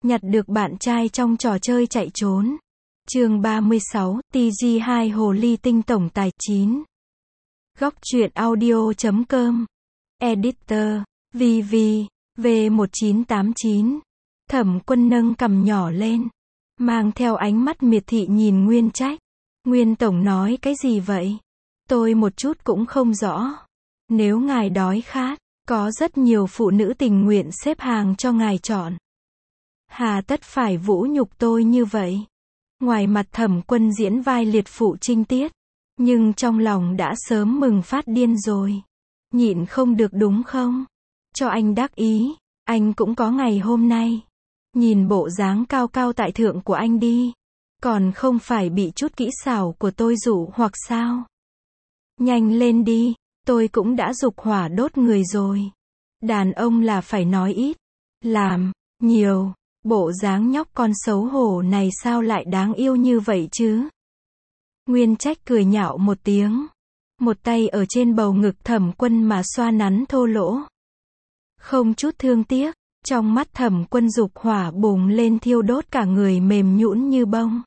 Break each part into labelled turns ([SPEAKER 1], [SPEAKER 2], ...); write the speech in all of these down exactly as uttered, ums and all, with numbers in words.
[SPEAKER 1] Nhặt được bạn trai trong trò chơi chạy trốn. Chương ba mươi sáu, tê giê hai Hồ Ly Tinh tổng tài chín. Góc truyện audio chấm com. Editor, vê vê, V một chín tám chín. Thẩm Quân nâng cằm nhỏ lên, mang theo ánh mắt miệt thị nhìn Nguyên Trách. Nguyên tổng nói cái gì vậy? Tôi một chút cũng không rõ. Nếu ngài đói khát, có rất nhiều phụ nữ tình nguyện xếp hàng cho ngài chọn. Hà tất phải vũ nhục tôi như vậy? Ngoài mặt Thẩm Quân diễn vai liệt phụ trinh tiết, nhưng trong lòng đã sớm mừng phát điên rồi. Nhịn không được đúng không? Cho anh đắc ý, anh cũng có ngày hôm nay. Nhìn bộ dáng cao cao tại thượng của anh đi, còn không phải bị chút kỹ xảo của tôi dụ hoặc sao? Nhanh lên đi, tôi cũng đã dục hỏa đốt người rồi. Đàn ông là phải nói ít, làm nhiều. Bộ dáng nhóc con xấu hổ này sao lại đáng yêu như vậy chứ? Nguyên Trách cười nhạo một tiếng, một tay ở trên bầu ngực Thẩm Quân mà xoa nắn thô lỗ. Không chút thương tiếc, trong mắt Thẩm Quân dục hỏa bùng lên thiêu đốt cả người mềm nhũn như bông.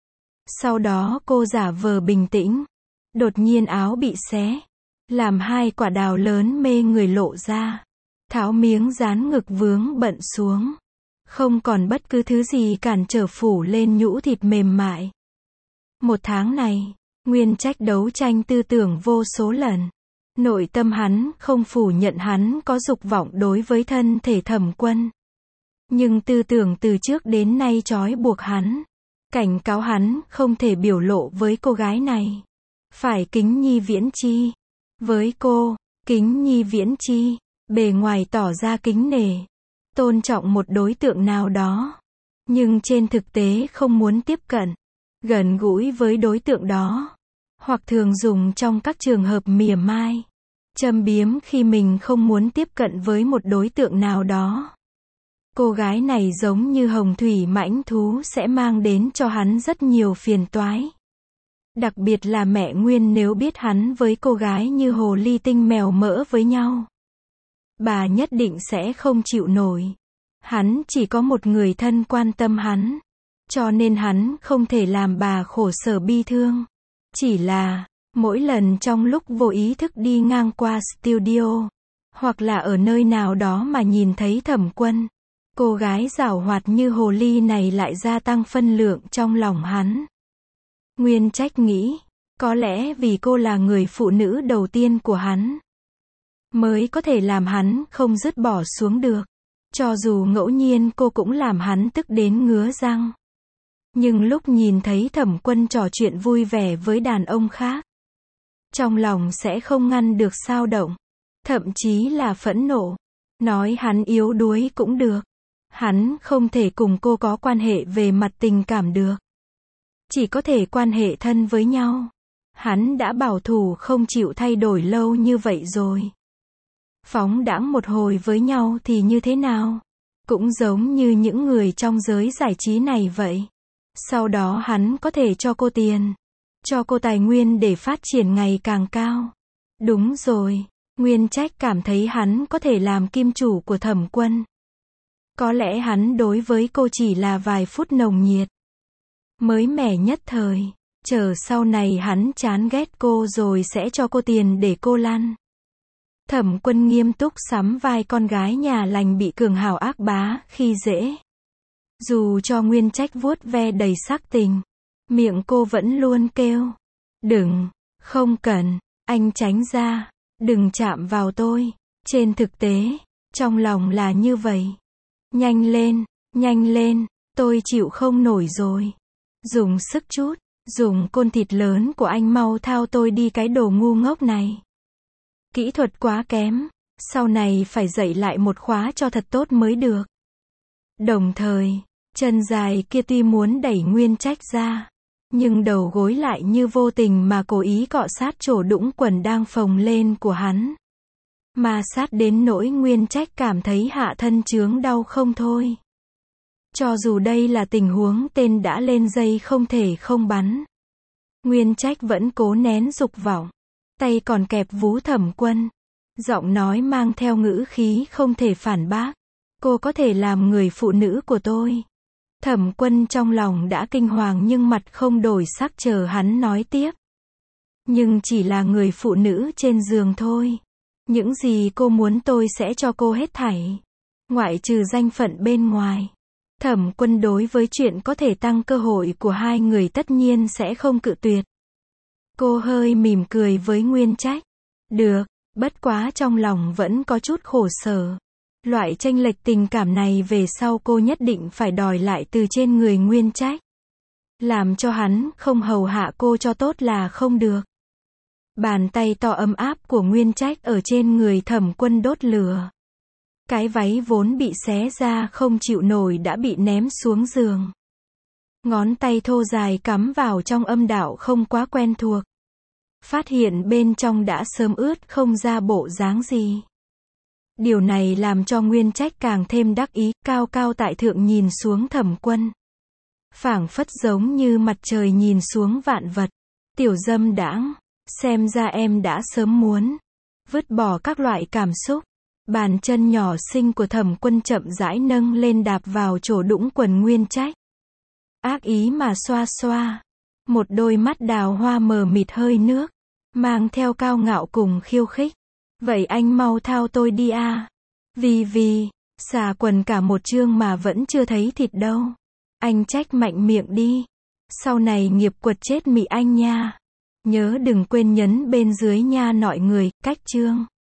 [SPEAKER 1] Sau đó cô giả vờ bình tĩnh, đột nhiên áo bị xé, làm hai quả đào lớn mê người lộ ra, tháo miếng dán ngực vướng bận xuống. Không còn bất cứ thứ gì cản trở phủ lên nhũ thịt mềm mại. Một tháng này, Nguyên Trách đấu tranh tư tưởng vô số lần. Nội tâm hắn không phủ nhận hắn có dục vọng đối với thân thể Thẩm Quân. Nhưng tư tưởng từ trước đến nay trói buộc hắn. Cảnh cáo hắn không thể biểu lộ với cô gái này. Phải kính nhi viễn chi. Với cô, kính nhi viễn chi, bề ngoài tỏ ra kính nể, tôn trọng một đối tượng nào đó, nhưng trên thực tế không muốn tiếp cận, gần gũi với đối tượng đó, hoặc thường dùng trong các trường hợp mỉa mai, châm biếm khi mình không muốn tiếp cận với một đối tượng nào đó. Cô gái này giống như hồng thủy mãnh thú sẽ mang đến cho hắn rất nhiều phiền toái. Đặc biệt là mẹ Nguyên nếu biết hắn với cô gái như hồ ly tinh mèo mỡ với nhau, bà nhất định sẽ không chịu nổi. Hắn chỉ có một người thân quan tâm hắn, cho nên hắn không thể làm bà khổ sở bi thương. Chỉ là, mỗi lần trong lúc vô ý thức đi ngang qua studio, hoặc là ở nơi nào đó mà nhìn thấy Thẩm Quân, cô gái giảo hoạt như hồ ly này lại gia tăng phân lượng trong lòng hắn. Nguyên Trách nghĩ, có lẽ vì cô là người phụ nữ đầu tiên của hắn, mới có thể làm hắn không dứt bỏ xuống được. Cho dù ngẫu nhiên cô cũng làm hắn tức đến ngứa răng. Nhưng lúc nhìn thấy Thẩm Quân trò chuyện vui vẻ với đàn ông khác, trong lòng sẽ không ngăn được xao động, thậm chí là phẫn nộ. Nói hắn yếu đuối cũng được. Hắn không thể cùng cô có quan hệ về mặt tình cảm được. Chỉ có thể quan hệ thân với nhau. Hắn đã bảo thủ không chịu thay đổi lâu như vậy rồi. Phóng đãng một hồi với nhau thì như thế nào? Cũng giống như những người trong giới giải trí này vậy. Sau đó hắn có thể cho cô tiền, cho cô tài nguyên để phát triển ngày càng cao. Đúng rồi, Nguyên Trách cảm thấy hắn có thể làm kim chủ của Thẩm Quân. Có lẽ hắn đối với cô chỉ là vài phút nồng nhiệt, mới mẻ nhất thời, chờ sau này hắn chán ghét cô rồi sẽ cho cô tiền để cô lăn. Thẩm Quân nghiêm túc sắm vai con gái nhà lành bị cường hào ác bá khi dễ. Dù cho Nguyên Trách vuốt ve đầy sắc tình, miệng cô vẫn luôn kêu, đừng, không cần, anh tránh ra, đừng chạm vào tôi. Trên thực tế, trong lòng là như vậy. Nhanh lên, nhanh lên, tôi chịu không nổi rồi. Dùng sức chút, dùng côn thịt lớn của anh mau thao tôi đi cái đồ ngu ngốc này. Kỹ thuật quá kém, sau này phải dạy lại một khóa cho thật tốt mới được. Đồng thời, chân dài kia tuy muốn đẩy Nguyên Trách ra, nhưng đầu gối lại như vô tình mà cố ý cọ sát chỗ đũng quần đang phồng lên của hắn. Mà sát đến nỗi Nguyên Trách cảm thấy hạ thân chướng đau không thôi. Cho dù đây là tình huống tên đã lên dây không thể không bắn, Nguyên Trách vẫn cố nén dục vọng. Tay còn kẹp vú Thẩm Quân. Giọng nói mang theo ngữ khí không thể phản bác. Cô có thể làm người phụ nữ của tôi. Thẩm Quân trong lòng đã kinh hoàng nhưng mặt không đổi sắc chờ hắn nói tiếp. Nhưng chỉ là người phụ nữ trên giường thôi. Những gì cô muốn tôi sẽ cho cô hết thảy. Ngoại trừ danh phận bên ngoài. Thẩm Quân đối với chuyện có thể tăng cơ hội của hai người tất nhiên sẽ không cự tuyệt. Cô hơi mỉm cười với Nguyên Trách. Được, bất quá trong lòng vẫn có chút khổ sở. Loại chênh lệch tình cảm này về sau cô nhất định phải đòi lại từ trên người Nguyên Trách. Làm cho hắn không hầu hạ cô cho tốt là không được. Bàn tay to ấm áp của Nguyên Trách ở trên người Thẩm Quân đốt lửa. Cái váy vốn bị xé ra không chịu nổi đã bị ném xuống giường. Ngón tay thô dài cắm vào trong âm đạo không quá quen thuộc. Phát hiện bên trong đã sớm ướt không ra bộ dáng gì. Điều này làm cho Nguyên Trách càng thêm đắc ý, cao cao tại thượng nhìn xuống Thẩm Quân. Phảng phất giống như mặt trời nhìn xuống vạn vật. Tiểu dâm đãng, xem ra em đã sớm muốn vứt bỏ các loại cảm xúc. Bàn chân nhỏ xinh của Thẩm Quân chậm rãi nâng lên đạp vào chỗ đũng quần Nguyên Trách. Ác ý mà xoa xoa. Một đôi mắt đào hoa mờ mịt hơi nước, mang theo cao ngạo cùng khiêu khích. Vậy anh mau thao tôi đi a. Vì vì, xà quần cả một chương mà vẫn chưa thấy thịt đâu. Anh Trách mạnh miệng đi. Sau này nghiệp quật chết mị anh nha. Nhớ đừng quên nhấn bên dưới nha nội người, cách chương.